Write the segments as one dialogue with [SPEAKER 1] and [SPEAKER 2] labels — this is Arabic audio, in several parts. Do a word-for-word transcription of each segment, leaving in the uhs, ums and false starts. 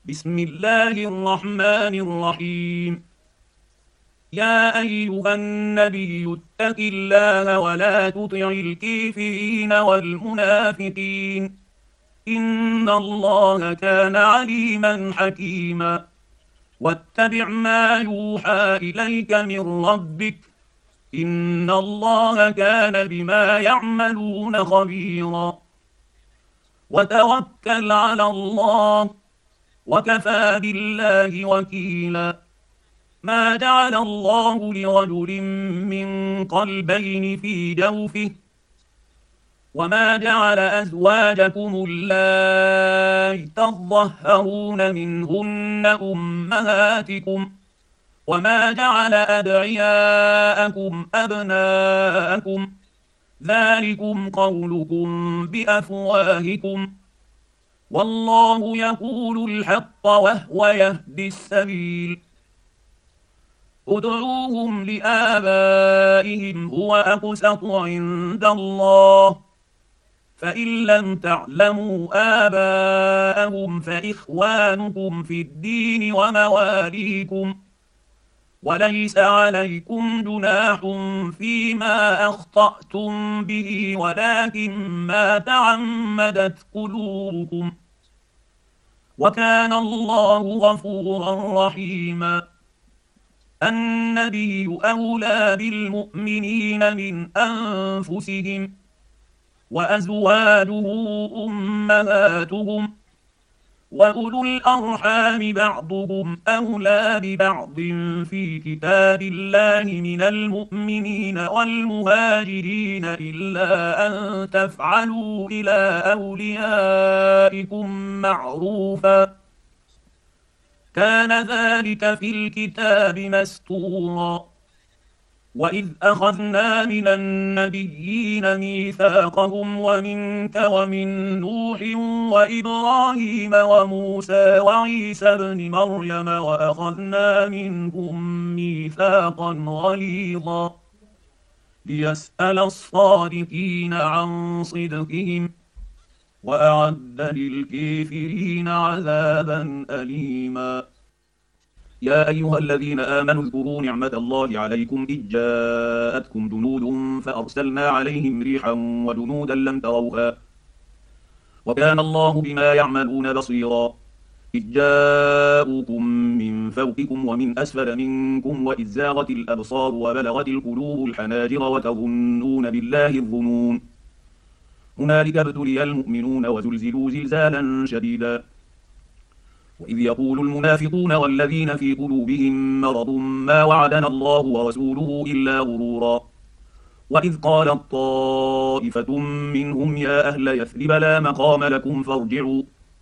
[SPEAKER 1] بسم الله الرحمن الرحيم. يا أيها النبي اتق الله ولا تطع الكافرين والمنافقين، إن الله كان عليما حكيما. واتبع ما يوحى إليك من ربك، إن الله كان بما يعملون خبيرا. وتوكل على الله، وكفى بالله وكيلا. ما جعل الله لرجل من قلبين في جوفه، وما جعل أزواجكم اللائي تظهرون منهن أمهاتكم، وما جعل أدعياءكم أبناءكم، ذلكم قولكم بأفواهكم، والله يقول الحق وهو يهدي السبيل. ادعوهم لآبائهم هو أقسط عند الله، فإن لم تعلموا آباءهم فإخوانكم في الدين ومواليكم، وليس عليكم جناح فيما أخطأتم به ولكن ما تعمدت قلوبكم، وكان الله غفورا رحيما. النبي أولى بالمؤمنين من أنفسهم، وأزواجه أمهاتهم، وأولو الأرحام بعضهم أولى ببعض في كتاب الله من المؤمنين والمهاجرين إلا أن تفعلوا إلى أوليائكم معروفا، كان ذلك في الكتاب مستورا. وإذ أخذنا من النبيين ميثاقهم ومنك ومن نوح وإبراهيم وموسى وعيسى ابن مريم وأخذنا منهم ميثاقا غليظا، ليسأل الصادقين عن صدقهم، وأعد للكافرين عذابا أليما. يا أيها الذين آمنوا اذكروا نعمة الله عليكم إذ جاءتكم جنود فأرسلنا عليهم ريحا وجنودا لم تروها، وكان الله بما يعملون بصيرا. إذ جاءوكم من فوقكم ومن أسفل منكم وإذ زاغت الأبصار وبلغت القلوب الحناجر وتظنون بالله الظنون، هنالك ابتلي المؤمنون وزلزلوا زلزالا شديدا. وإذ يقول المنافقون والذين في قلوبهم مرض ما وعدنا الله ورسوله إلا غرورا. وإذ قالت طائفة منهم يا أهل يثرب لا مقام لكم فارجعوا،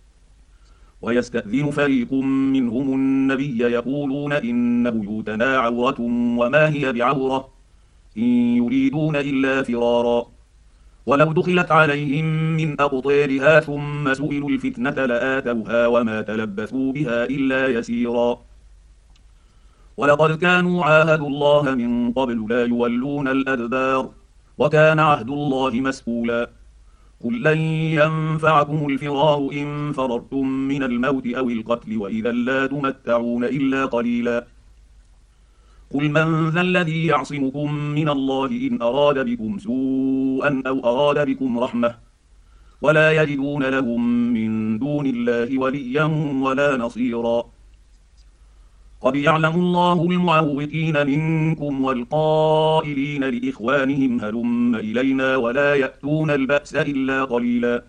[SPEAKER 1] ويستأذن فريق منهم النبي يقولون إن بيوتنا عورة وما هي بعورة إن يريدون إلا فرارا، ولو دخلت عليهم من أقطارها ثم سئلوا الفتنة لآتوها وما تلبثوا بها إلا يسيرا. ولقد كانوا عاهدوا الله من قبل لا يولون الأدبار، وكان عهد الله مسئولا. قل لن ينفعكم الفرار إن فررتم من الموت أو القتل وإذا لا تمتعون إلا قليلا. قل من ذا الذي يعصمكم من الله إن أراد بكم سوءا أو أراد بكم رحمة، ولا يجدون لهم من دون الله وليا ولا نصيرا. قد يعلم الله المعوقين منكم والقائلين لإخوانهم هلم إلينا ولا يأتون البأس إلا قليلا.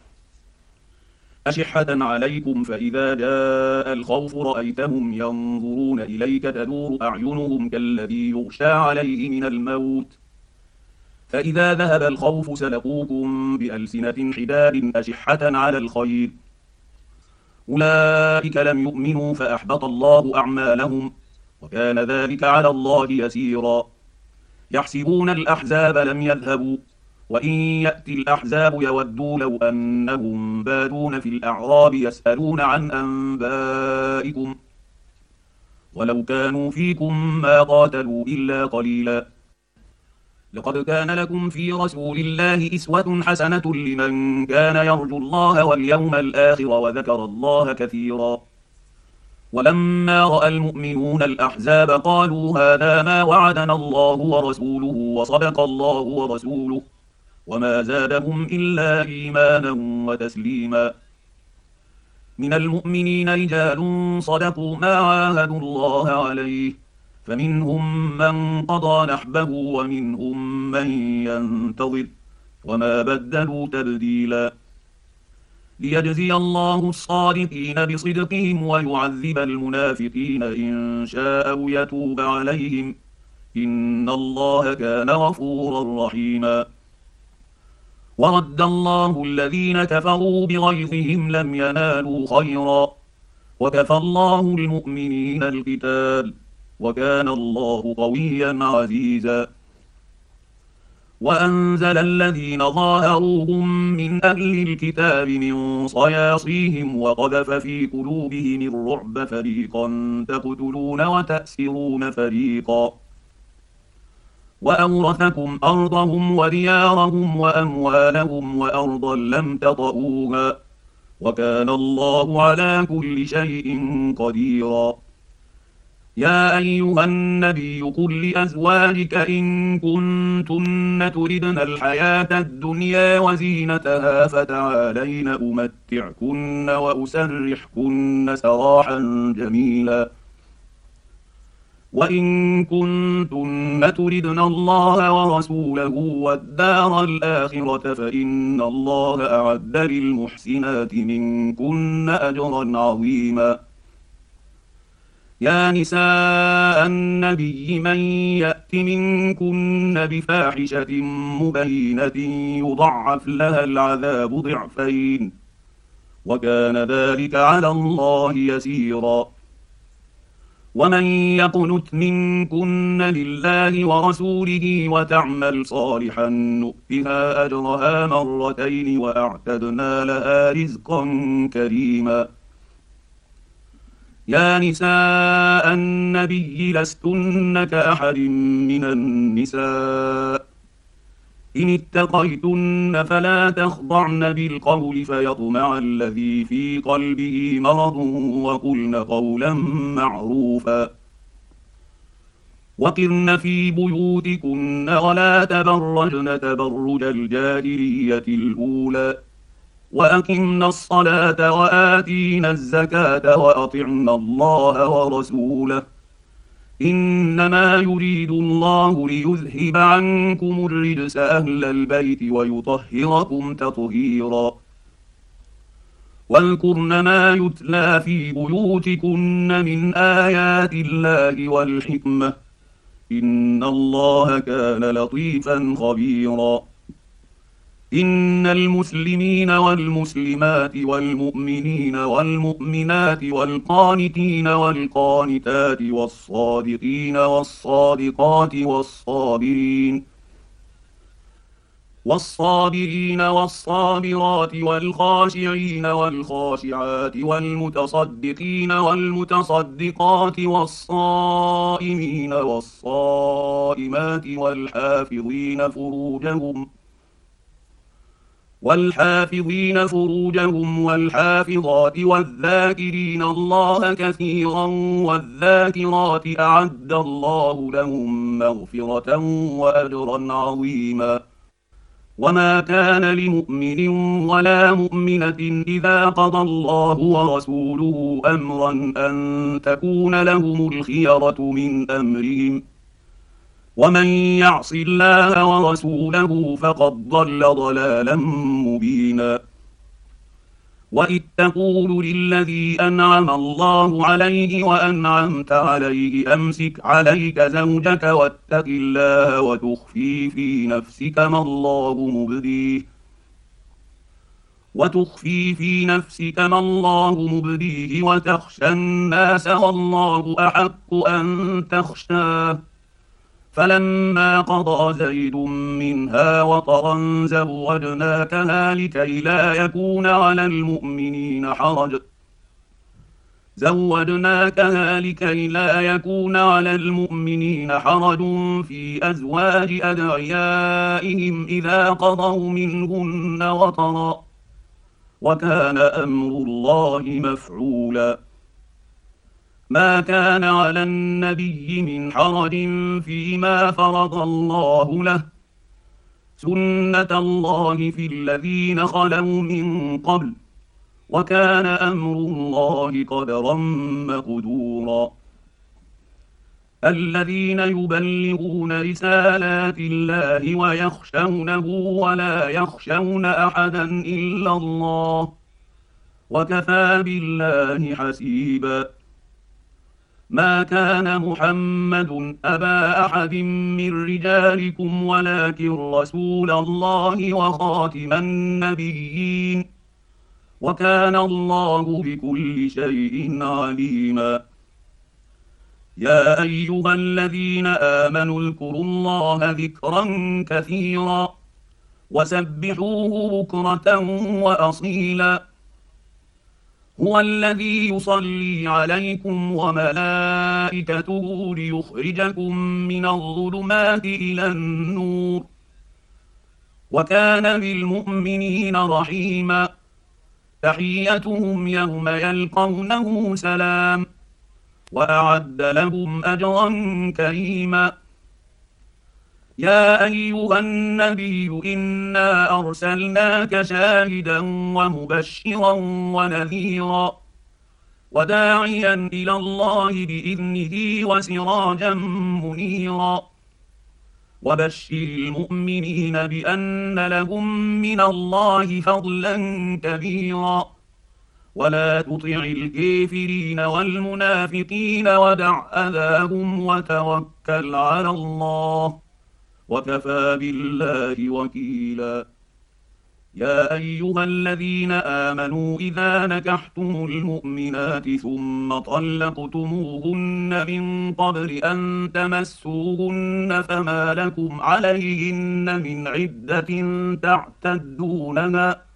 [SPEAKER 1] أشحة عليكم فإذا جاء الخوف رأيتهم ينظرون إليك تدور أعينهم كالذي يغشى عليه من الموت، فإذا ذهب الخوف سلقوكم بألسنة حداد أشحة على الخير، أولئك لم يؤمنوا فأحبط الله أعمالهم، وكان ذلك على الله يسيرا. يحسبون الأحزاب لم يذهبوا، وإن يأتي الأحزاب يودوا لو أنهم بادون في الأعراب يسألون عن أنبائكم، ولو كانوا فيكم ما قاتلوا إلا قليلا. لقد كان لكم في رسول الله أسوة حسنة لمن كان يرجو الله واليوم الآخر وذكر الله كثيرا. ولما رأى المؤمنون الأحزاب قالوا هذا ما وعدنا الله ورسوله وصدق الله ورسوله وما زادهم إلا إيمانا وتسليما. من المؤمنين رجال صدقوا ما عاهدوا الله عليه فمنهم من قضى نحبه ومنهم من ينتظر وما بدلوا تبديلا، ليجزي الله الصادقين بصدقهم ويعذب المنافقين إن شاء أو يتوب عليهم إن الله كان غفورا رحيما. ورد الله الذين كفروا بغيظهم لم ينالوا خيرا وكفى الله المؤمنين القتال وكان الله قويا عزيزا. وأنزل الذين ظاهروهم من أهل الكتاب من صياصيهم وقذف في قلوبهم الرعب فريقا تقتلون وتأسرون فريقا، وأورثكم أرضهم وديارهم وأموالهم وأرضا لم تطئوها وكان الله على كل شيء قديرا. يا أيها النبي قل لأزواجك إن كنتن تردن الحياة الدنيا وزينتها فتعالين أمتعكن وأسرحكن سراحا جميلا، وإن كنتن تردن الله ورسوله والدار الآخرة فإن الله أعد للمحسنات منكن أجرا عظيما. يا نساء النبي من يأت منكن بفاحشة مبينة يضعف لها العذاب ضعفين وكان ذلك على الله يسيرا. ومن يقنت منكن لله ورسوله وتعمل صالحا نؤتها أجرها مرتين وأعتدنا لها رزقا كريما. يا نساء النبي لستن كأحد من النساء إن اتقيتن فلا تخضعن بالقول فيطمع الذي في قلبه مرض وقلن قولا معروفا. وقرن في بيوتكن ولا تبرجن تبرج الجاهلية الأولى وأقمنا الصلاة وآتينا الزكاة وأطعنا الله ورسوله إنما يريد الله ليذهب عنكم الرجس أهل البيت ويطهركم تطهيرا. واذكرن ما يتلى في بيوتكن من آيات الله والحكمة إن الله كان لطيفا خبيرا. إن المسلمين والمسلمات والمؤمنين والمؤمنات والقانتين والقانتات والصادقين والصادقات والصابرين والصابرين والصابرات والخاشعين والخاشعات والمتصدقين والمتصدقات والصائمين والصائمات والحافظين فروجهم والحافظين فروجهم والحافظات والذاكرين الله كثيرا والذاكرات أعد الله لهم مغفرة وأجرا عظيما. وما كان لمؤمن ولا مؤمنة إذا قضى الله ورسوله أمرا أن تكون لهم الخيرة من أمرهم ومن يعص الله ورسوله فقد ضل ضلالا مبينا. وإذ تقول للذي أنعم الله عليه وأنعمت عليه أمسك عليك زوجك واتق الله وتخفي في نفسك ما الله مبديه وتخفي في نفسك ما الله مبديه وتخشى الناس والله أحق أن تخشاه فلما قضى زيد منها وطرا زوجناكها لكي لا يكون على المؤمنين حرج زوجناكها لكي لا يكون على المؤمنين حرج في أزواج أدعيائهم إذا قضوا منهن وطرا وكان أمر الله مفعولا. ما كان على النبي من حرج فيما فرض الله له، سنة الله في الذين خلوا من قبل، وكان أمر الله قدرا مقدورا. الذين يبلغون رسالات الله ويخشونه ولا يخشون أحدا إلا الله، وكفى بالله حسيبا. ما كان محمد أبا أحد من رجالكم ولكن رسول الله وخاتم النبيين، وكان الله بكل شيء عليما. يا أيها الذين آمنوا اذكروا الله ذكرا كثيرا وسبحوه بكرة وأصيلا. هو الذي يصلي عليكم وملائكته ليخرجكم من الظلمات إلى النور، وكان بالمؤمنين رحيما. تحيتهم يوم يلقونه سلام، وأعد لهم أجرا كريما. يا أيها النبي إنا أرسلناك شاهدا ومبشرا ونذيرا وداعيا إلى الله بإذنه وسراجا منيرا. وبشر المؤمنين بأن لهم من الله فضلا كبيرا، ولا تطع الكافرين والمنافقين ودع أذاهم وتوكل على الله، وكفى بالله وكيلا. يا أيها الذين آمنوا إذا نكحتم المؤمنات ثم طلقتموهن من قبل أن تمسوهن فما لكم عليهن من عدة تعتدونها،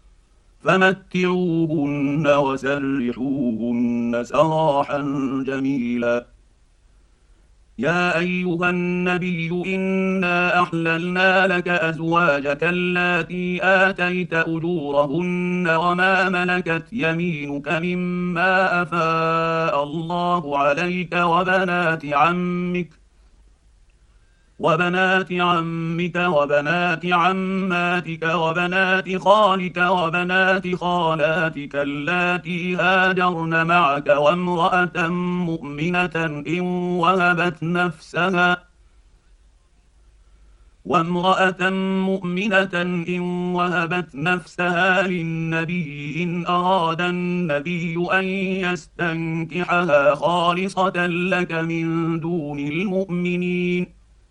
[SPEAKER 1] فمتعوهن وسرحوهن سراحا جميلا. يا أيها النبي إنا أحللنا لك أزواجك اللاتي آتيت أجورهن وما ملكت يمينك مما أفاء الله عليك وبنات عمك وبنات عمك وبنات عماتك وبنات خالك وبنات خالاتك اللاتي هاجرن معك وامرأة مؤمنة إن وهبت نفسها وامرأة مؤمنة إن وهبت نفسها للنبي إن أراد النبي أن يستنكحها خالصة لك من دون المؤمنين.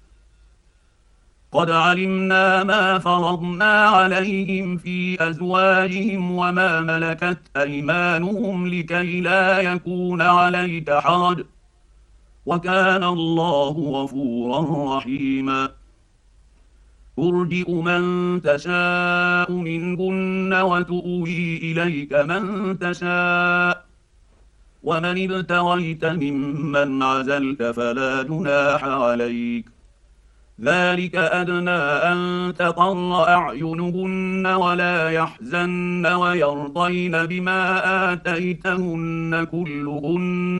[SPEAKER 1] قد علمنا ما فرضنا عليهم في أزواجهم وما ملكت أيمانهم لكي لا يكون عليك حرج، وكان الله غفورا رحيما. ترجئ من تشاء منهن وتؤوي إليك من تشاء، ومن ابتغيت ممن عزلت فلا جناح عليك، ذلك أدنى أن تقر أعينهن ولا يحزن ويرضين بما آتيتهن كلهن،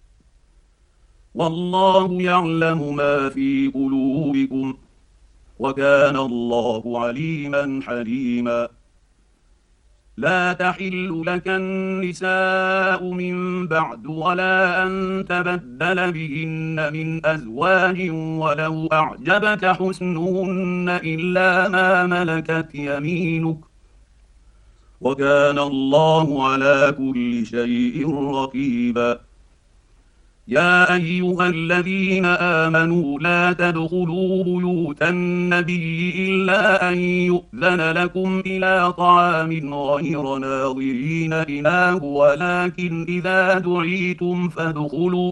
[SPEAKER 1] والله يعلم ما في قلوبكم، وكان الله عليما حليما. لا تحل لك النساء من بعد ولا أن تبدل بهن من أزواج ولو أعجبك حسنهن إلا ما ملكت يمينك، وكان الله على كل شيء رقيبا. يا أيها الذين آمنوا لا تدخلوا بيوت النبي إلا أن يؤذن لكم إلى طعام غير ناظرين إناه ولكن إذا دعيتم فادخلوا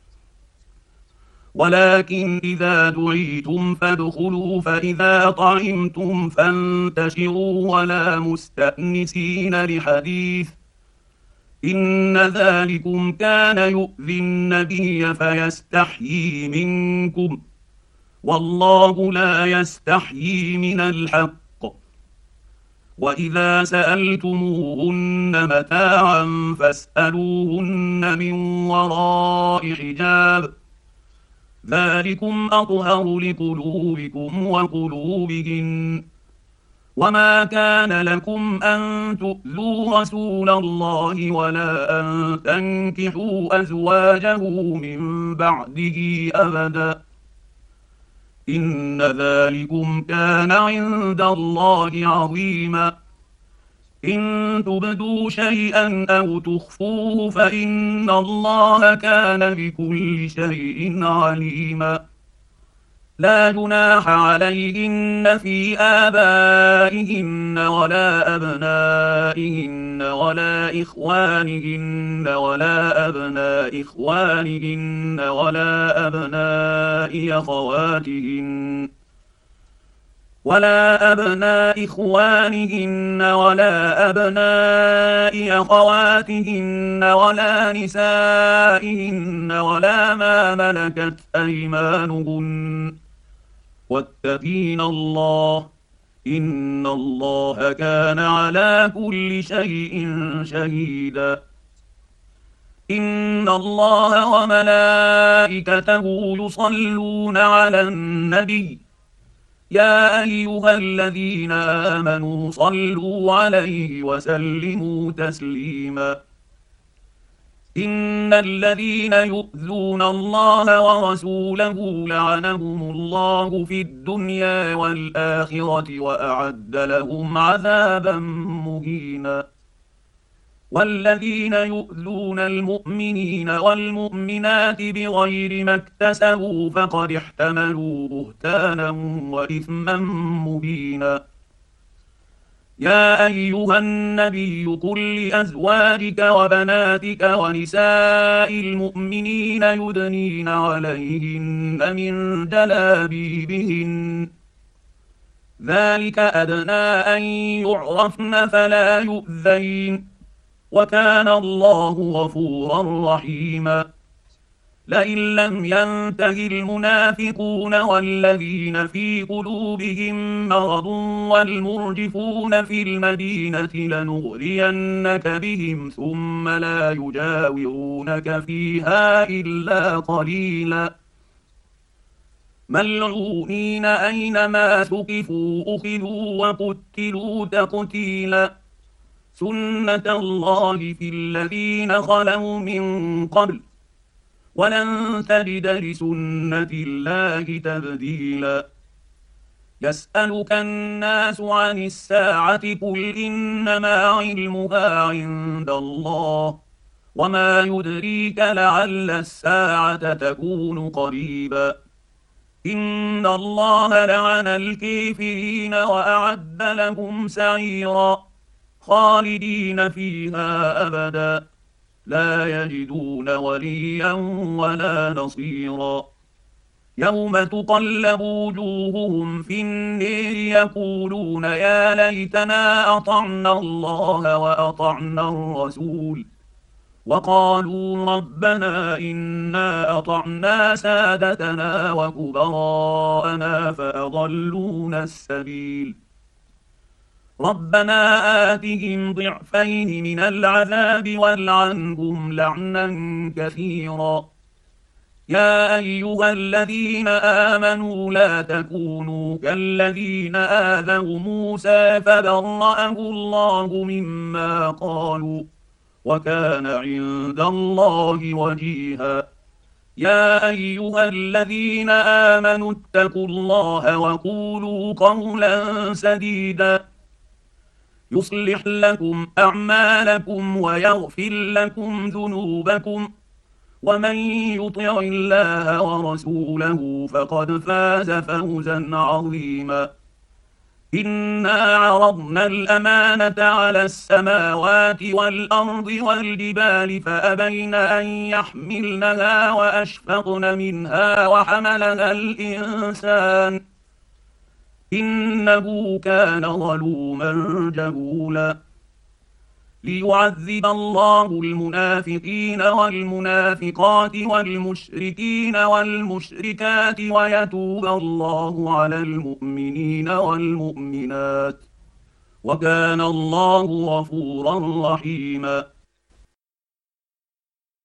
[SPEAKER 1] ولكن إذا دعيتم فادخلوا فإذا طعمتم فانتشروا ولا مستأنسين لحديث، إن ذلكم كان يؤذي النبي فيستحيي منكم، والله لا يستحيي من الحق. وإذا سألتموهن متاعا فاسألوهن من وراء حجاب ذلكم أطهر لقلوبكم وقلوبهن وما كان لكم أن تؤذوا رسول الله ولا أن تنكحوا أزواجه من بعده أبدا إن ذلكم كان عند الله عظيما إن تبدوا شيئا أو تخفوه فإن الله كان بكل شيء عليما لا جناح عليهن في آبائهن ولا أبنائهن ولا إخوانهن ولا أبناء إخوانهن ولا أبناء أخواتهن ولا أبناء إخوانهن ولا أبناء أخواتهن ولا نسائهن ولا ما ملكت أيمانهن واتقين الله إن الله كان على كل شيء شهيدا إن الله وملائكته يصلون على النبي يا أيها الذين آمنوا صلوا عليه وسلموا تسليما إن الذين يؤذون الله ورسوله لعنهم الله في الدنيا والآخرة وأعد لهم عذابا مهينا والذين يؤذون المؤمنين والمؤمنات بغير ما اكتسبوا فقد احتملوا بهتانا وإثما مبينا يا أيها النبي قل لأزواجك وبناتك ونساء المؤمنين يدنين عليهن من جلابيبهن ذلك أدنى أن يعرفن فلا يؤذين وكان الله غفورا رحيما لئن لم ينته المنافقون والذين في قلوبهم مرض والمرجفون في المدينة لنغرينك بهم ثم لا يجاورونك فيها إلا قليلا ملعونين أينما ثقفوا أخذوا وقتلوا تقتيلا سنة الله في الذين خلوا من قبل ولن تجد لسنة الله تبديلا يسألك الناس عن الساعة قل إنما علمها عند الله وما يدريك لعل الساعة تكون قريبا إن الله لعن الكافرين وأعد لهم سعيرا خالدين فيها أبدا لا يجدون وليا ولا نصيرا يوم تقلب وجوههم في النير يقولون يا ليتنا أطعنا الله وأطعنا الرسول وقالوا ربنا إنا أطعنا سادتنا وكبراءنا فأضلونا السبيل ربنا آتهم ضعفين من العذاب والعنهم لعنا كثيرا يا أيها الذين آمنوا لا تكونوا كالذين آذوا موسى فبرأه الله مما قالوا وكان عند الله وجيها يا أيها الذين آمنوا اتقوا الله وقولوا قولا سديدا يصلح لكم أعمالكم ويغفر لكم ذنوبكم ومن يطع الله ورسوله فقد فاز فوزا عظيما إنا عرضنا الأمانة على السماوات والأرض والجبال فأبين أن يحملنها وأشفقن منها وحملها الإنسان إنه كان ظلوما جهولا ليعذب الله المنافقين والمنافقات والمشركين والمشركات ويتوب الله على المؤمنين والمؤمنات وكان الله غفورا رحيما.